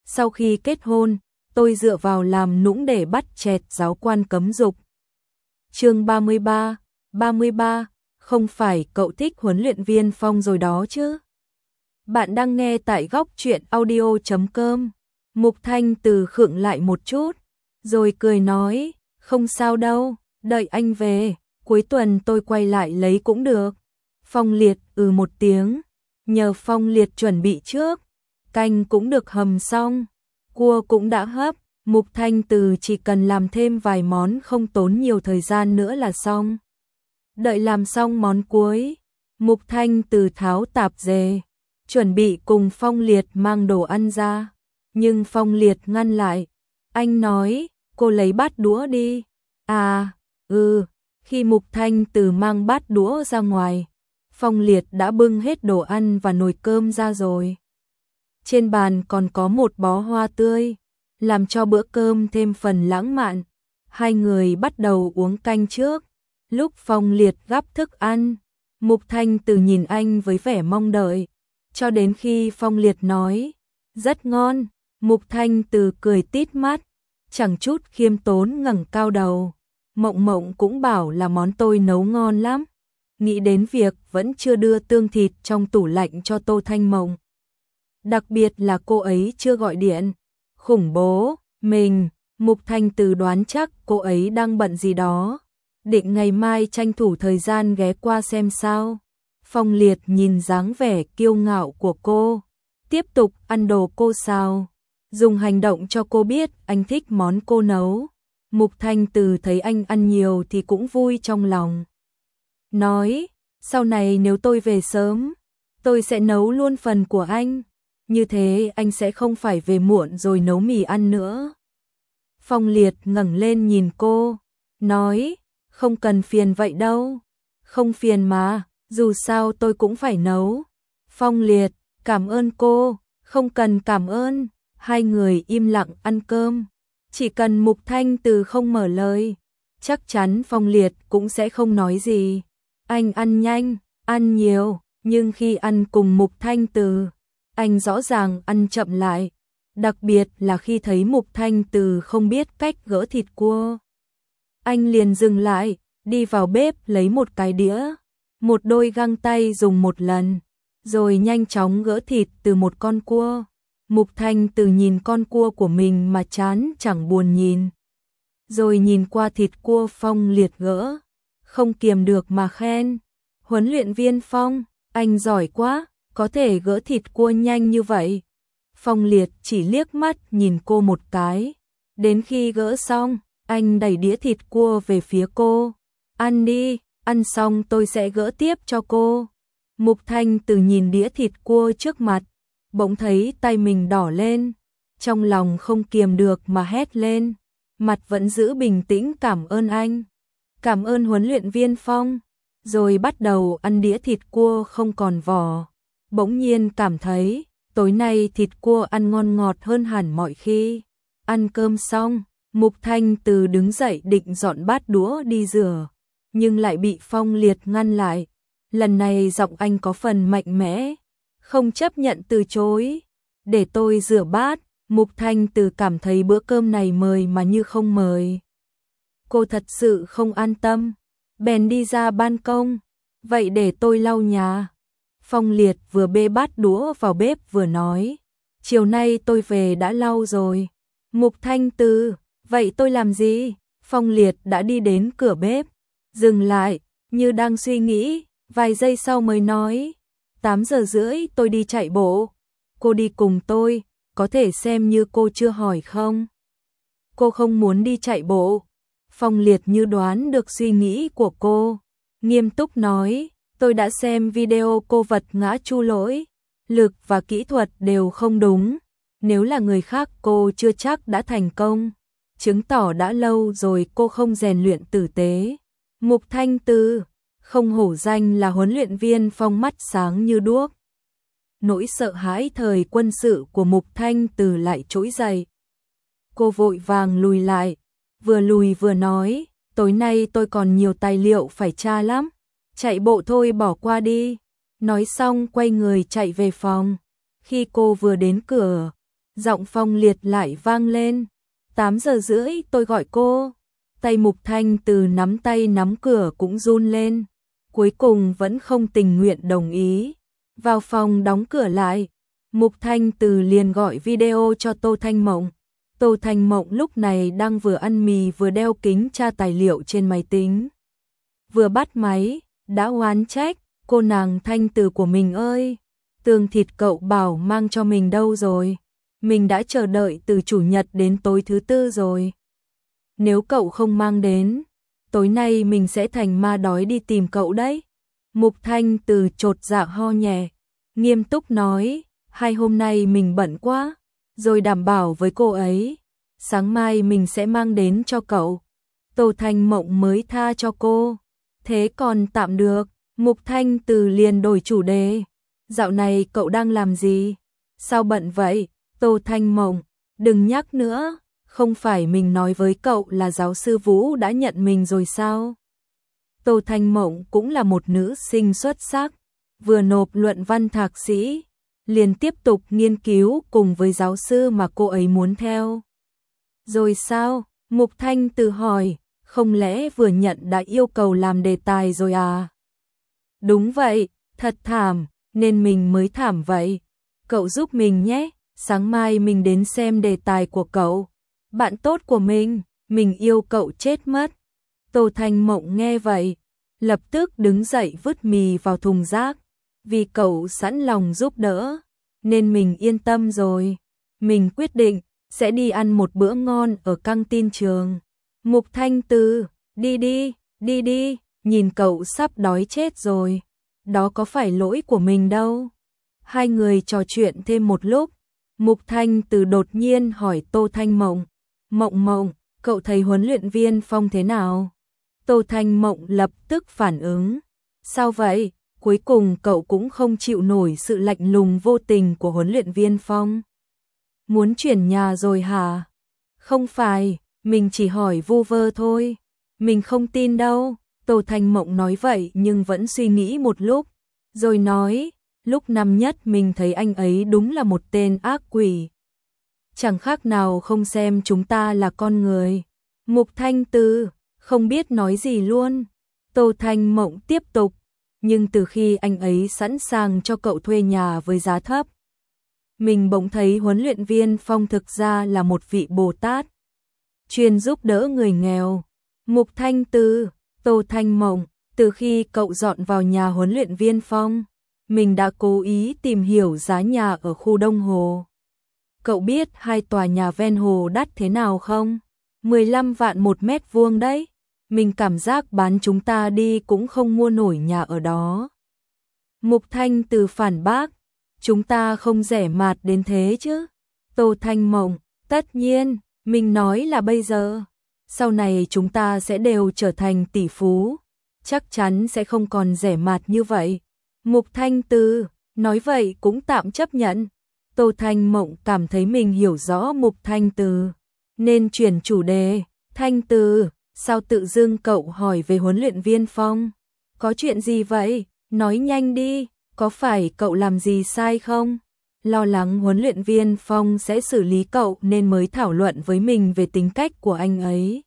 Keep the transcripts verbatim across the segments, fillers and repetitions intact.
Sau khi kết hôn, tôi dựa vào làm nũng để bắt chẹt giáo quan cấm dục. Chương ba mươi ba, ba mươi ba, không phải cậu thích huấn luyện viên Phong rồi đó chứ? Bạn đang nghe tại góc truyện audio chấm com. Mục Thanh Từ khựng lại một chút, rồi cười nói, không sao đâu, đợi anh về, cuối tuần tôi quay lại lấy cũng được. Phong Liệt ừ một tiếng, nhờ Phong Liệt chuẩn bị trước, canh cũng được hầm xong, cua cũng đã hấp, Mục Thanh Từ chỉ cần làm thêm vài món không tốn nhiều thời gian nữa là xong. Đợi làm xong món cuối, Mục Thanh Từ tháo tạp dề, chuẩn bị cùng Phong Liệt mang đồ ăn ra, nhưng Phong Liệt ngăn lại. Anh nói, cô lấy bát đũa đi. À, ừ, khi Mục Thanh Từ mang bát đũa ra ngoài, Phong Liệt đã bưng hết đồ ăn và nồi cơm ra rồi. Trên bàn còn có một bó hoa tươi, làm cho bữa cơm thêm phần lãng mạn. Hai người bắt đầu uống canh trước. Lúc Phong Liệt gắp thức ăn, Mục Thanh Từ nhìn anh với vẻ mong đợi, cho đến khi Phong Liệt nói, rất ngon, Mục Thanh Từ cười tít mắt, chẳng chút khiêm tốn ngẩng cao đầu. Mộng Mộng cũng bảo là món tôi nấu ngon lắm. Nghĩ đến việc vẫn chưa đưa tương thịt trong tủ lạnh cho Tô Thanh Mộng. Đặc biệt là cô ấy chưa gọi điện. Khủng bố, mình, Mục Thanh Từ đoán chắc cô ấy đang bận gì đó, định ngày mai tranh thủ thời gian ghé qua xem sao. Phong Liệt nhìn dáng vẻ kiêu ngạo của cô, tiếp tục ăn đồ cô xào, dùng hành động cho cô biết anh thích món cô nấu. Mục Thanh Từ thấy anh ăn nhiều thì cũng vui trong lòng. Nói, sau này nếu tôi về sớm, tôi sẽ nấu luôn phần của anh, như thế anh sẽ không phải về muộn rồi nấu mì ăn nữa. Phong Liệt ngẩng lên nhìn cô, nói, không cần phiền vậy đâu. Không phiền mà, dù sao tôi cũng phải nấu. Phong Liệt, cảm ơn cô, không cần cảm ơn. Hai người im lặng ăn cơm. Chỉ cần Mục Thanh Từ không mở lời, chắc chắn Phong Liệt cũng sẽ không nói gì. Anh ăn nhanh, ăn nhiều, nhưng khi ăn cùng Mục Thanh Từ, anh rõ ràng ăn chậm lại. Đặc biệt là khi thấy Mục Thanh Từ không biết cách gỡ thịt cua, anh liền dừng lại, đi vào bếp lấy một cái đĩa, một đôi găng tay dùng một lần, rồi nhanh chóng gỡ thịt từ một con cua. Mục Thanh Từ nhìn con cua của mình mà chán chẳng buồn nhìn, rồi nhìn qua thịt cua Phong Liệt gỡ, không kiềm được mà khen, huấn luyện viên Phong, anh giỏi quá, có thể gỡ thịt cua nhanh như vậy. Phong Liệt chỉ liếc mắt nhìn cô một cái, đến khi gỡ xong, anh đẩy đĩa thịt cua về phía cô, ăn đi, ăn xong tôi sẽ gỡ tiếp cho cô. Mục Thanh Từ nhìn đĩa thịt cua trước mặt, bỗng thấy tay mình đỏ lên, trong lòng không kiềm được mà hét lên, mặt vẫn giữ bình tĩnh cảm ơn anh, cảm ơn huấn luyện viên Phong, rồi bắt đầu ăn đĩa thịt cua không còn vỏ. Bỗng nhiên cảm thấy, tối nay thịt cua ăn ngon ngọt hơn hẳn mọi khi. Ăn cơm xong, Mục Thanh Từ đứng dậy định dọn bát đũa đi rửa, nhưng lại bị Phong Liệt ngăn lại. Lần này giọng anh có phần mạnh mẽ, không chấp nhận từ chối. Để tôi rửa bát. Mục Thanh Từ cảm thấy bữa cơm này mời mà như không mời. Cô thật sự không an tâm, bèn đi ra ban công. Vậy để tôi lau nhà. Phong Liệt vừa bê bát đũa vào bếp vừa nói, chiều nay tôi về đã lau rồi. Mục Thanh Từ, vậy tôi làm gì? Phong Liệt đã đi đến cửa bếp, dừng lại, như đang suy nghĩ, vài giây sau mới nói, tám giờ rưỡi tôi đi chạy bộ. Cô đi cùng tôi, có thể xem như cô chưa hỏi không? Cô không muốn đi chạy bộ. Phong Liệt như đoán được suy nghĩ của cô, nghiêm túc nói, tôi đã xem video cô vật ngã Chu Lỗi, lực và kỹ thuật đều không đúng. Nếu là người khác cô chưa chắc đã thành công, chứng tỏ đã lâu rồi cô không rèn luyện tử tế. Mục Thanh Từ, không hổ danh là huấn luyện viên Phong, mắt sáng như đuốc. Nỗi sợ hãi thời quân sự của Mục Thanh Từ lại trỗi dậy. Cô vội vàng lùi lại, vừa lùi vừa nói, tối nay tôi còn nhiều tài liệu phải tra lắm, chạy bộ thôi bỏ qua đi. Nói xong quay người chạy về phòng. Khi cô vừa đến cửa, Giọng Phong Liệt lại vang lên. tám giờ rưỡi tôi gọi cô. Tay Mục Thanh Từ nắm tay nắm cửa cũng run lên. Cuối cùng vẫn không tình nguyện đồng ý. Vào phòng đóng cửa lại. Mục Thanh Từ liền gọi video cho Tô Thanh Mộng. Tô Thanh Mộng lúc này đang vừa ăn mì vừa đeo kính tra tài liệu trên máy tính. Vừa bắt máy, đã oán trách, cô nàng Thanh Từ của mình ơi, tương thịt cậu bảo mang cho mình đâu rồi? Mình đã chờ đợi từ chủ nhật đến tối thứ tư rồi. Nếu cậu không mang đến, tối nay mình sẽ thành ma đói đi tìm cậu đấy. Mục Thanh Từ chột dạ ho nhẹ, nghiêm túc nói, hai hôm nay mình bận quá, rồi đảm bảo với cô ấy, sáng mai mình sẽ mang đến cho cậu. Tô Thanh Mộng mới tha cho cô. Thế còn tạm được. Mục Thanh Từ liền đổi chủ đề. Dạo này cậu đang làm gì? Sao bận vậy? Tô Thanh Mộng, đừng nhắc nữa, không phải mình nói với cậu là giáo sư Vũ đã nhận mình rồi sao? Tô Thanh Mộng cũng là một nữ sinh xuất sắc, vừa nộp luận văn thạc sĩ, liền tiếp tục nghiên cứu cùng với giáo sư mà cô ấy muốn theo. Rồi sao? Mục Thanh Từ hỏi, không lẽ vừa nhận đã yêu cầu làm đề tài rồi à? Đúng vậy, thật thảm, nên mình mới thảm vậy. Cậu giúp mình nhé, sáng mai mình đến xem đề tài của cậu. Bạn tốt của mình, mình yêu cậu chết mất. Tô Thanh Mộng nghe vậy, lập tức đứng dậy vứt mì vào thùng rác. Vì cậu sẵn lòng giúp đỡ, nên mình yên tâm rồi. Mình quyết định sẽ đi ăn một bữa ngon ở căng tin trường. Mục Thanh Từ, đi đi, đi đi, nhìn cậu sắp đói chết rồi. Đó có phải lỗi của mình đâu. Hai người trò chuyện thêm một lúc, Mục Thanh Từ đột nhiên hỏi Tô Thanh Mộng, Mộng Mộng, cậu thấy huấn luyện viên Phong thế nào? Tô Thanh Mộng lập tức phản ứng, sao vậy? Cuối cùng cậu cũng không chịu nổi sự lạnh lùng vô tình của huấn luyện viên Phong. Muốn chuyển nhà rồi hả? Không phải, mình chỉ hỏi vu vơ thôi. Mình không tin đâu. Tô Thanh Mộng nói vậy nhưng vẫn suy nghĩ một lúc, rồi nói, lúc năm nhất mình thấy anh ấy đúng là một tên ác quỷ. Chẳng khác nào không xem chúng ta là con người. Mục Thanh Từ, không biết nói gì luôn. Tô Thanh Mộng tiếp tục, nhưng từ khi anh ấy sẵn sàng cho cậu thuê nhà với giá thấp, mình bỗng thấy huấn luyện viên Phong thực ra là một vị Bồ Tát, chuyên giúp đỡ người nghèo. Mục Thanh Từ, Tô Thanh Mộng, từ khi cậu dọn vào nhà huấn luyện viên Phong, mình đã cố ý tìm hiểu giá nhà ở khu Đông Hồ. Cậu biết hai tòa nhà ven hồ đắt thế nào không? mười lăm vạn một mét vuông đấy. Mình cảm giác bán chúng ta đi cũng không mua nổi nhà ở đó. Mục Thanh Từ phản bác, chúng ta không rẻ mạt đến thế chứ. Tô Thanh Mộng, tất nhiên, mình nói là bây giờ. Sau này chúng ta sẽ đều trở thành tỷ phú, chắc chắn sẽ không còn rẻ mạt như vậy. Mục Thanh Từ, nói vậy cũng tạm chấp nhận. Tô Thanh Mộng cảm thấy mình hiểu rõ Mục Thanh Từ, nên chuyển chủ đề. Thanh Từ, sao tự dưng cậu hỏi về huấn luyện viên Phong? Có chuyện gì vậy? Nói nhanh đi, có phải cậu làm gì sai không? Lo lắng huấn luyện viên Phong sẽ xử lý cậu nên mới thảo luận với mình về tính cách của anh ấy.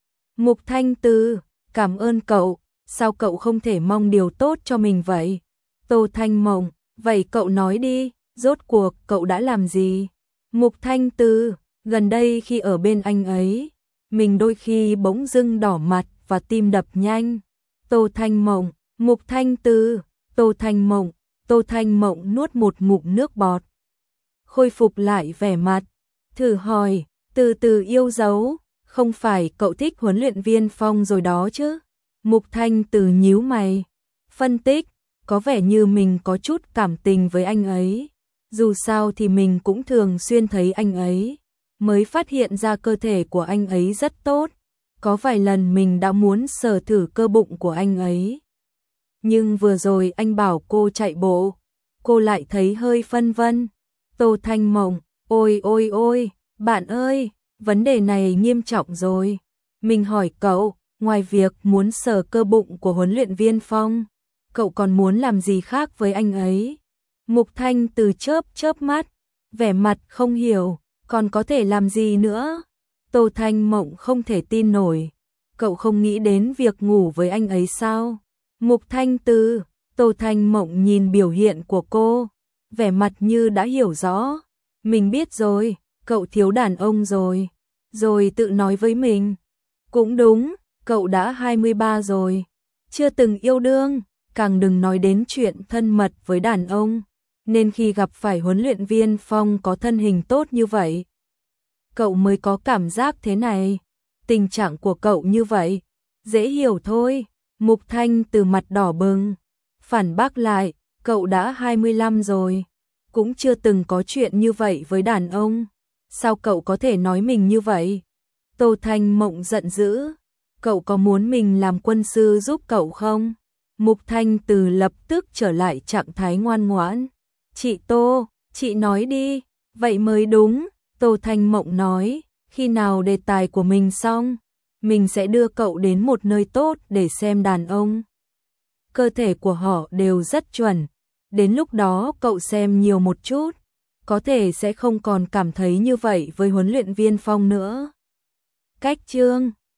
Mục Thanh Từ, cảm ơn cậu, sao cậu không thể mong điều tốt cho mình vậy? Tô Thanh Mộng, vậy cậu nói đi, rốt cuộc cậu đã làm gì? Mục Thanh Từ, gần đây khi ở bên anh ấy, mình đôi khi bỗng dưng đỏ mặt và tim đập nhanh. Tô Thanh Mộng, Mục Thanh Từ, Tô Thanh Mộng, Tô Thanh Mộng nuốt một ngụm nước bọt. Khôi phục lại vẻ mặt, thử hỏi, từ từ yêu dấu, không phải cậu thích huấn luyện viên Phong rồi đó chứ? Mục Thanh Từ nhíu mày, phân tích, có vẻ như mình có chút cảm tình với anh ấy. Dù sao thì mình cũng thường xuyên thấy anh ấy, mới phát hiện ra cơ thể của anh ấy rất tốt. Có vài lần mình đã muốn sờ thử cơ bụng của anh ấy. Nhưng vừa rồi anh bảo cô chạy bộ, cô lại thấy hơi phân vân. Tô Thanh Mộng, ôi ôi ôi, bạn ơi, vấn đề này nghiêm trọng rồi. Mình hỏi cậu, ngoài việc muốn sờ cơ bụng của huấn luyện viên Phong, cậu còn muốn làm gì khác với anh ấy? Mục Thanh Từ chớp chớp mắt, vẻ mặt không hiểu, còn có thể làm gì nữa? Tô Thanh Mộng không thể tin nổi, cậu không nghĩ đến việc ngủ với anh ấy sao? Mục Thanh Từ, Tô Thanh Mộng nhìn biểu hiện của cô, vẻ mặt như đã hiểu rõ. Mình biết rồi, cậu thiếu đàn ông rồi. Rồi tự nói với mình. Cũng đúng, cậu đã hai mươi ba rồi. Chưa từng yêu đương, càng đừng nói đến chuyện thân mật với đàn ông. Nên khi gặp phải huấn luyện viên Phong có thân hình tốt như vậy, cậu mới có cảm giác thế này. Tình trạng của cậu như vậy, dễ hiểu thôi. Mục Thanh Từ mặt đỏ bừng, phản bác lại, cậu đã hai mươi lăm rồi, cũng chưa từng có chuyện như vậy với đàn ông. Sao cậu có thể nói mình như vậy? Tô Thanh Mộng giận dữ, cậu có muốn mình làm quân sư giúp cậu không? Mục Thanh Từ lập tức trở lại trạng thái ngoan ngoãn. Chị Tô, chị nói đi, vậy mới đúng. Tô Thanh Mộng nói, khi nào đề tài của mình xong, mình sẽ đưa cậu đến một nơi tốt để xem đàn ông. Cơ thể của họ đều rất chuẩn, đến lúc đó cậu xem nhiều một chút, có thể sẽ không còn cảm thấy như vậy với huấn luyện viên Phong nữa. Cách chương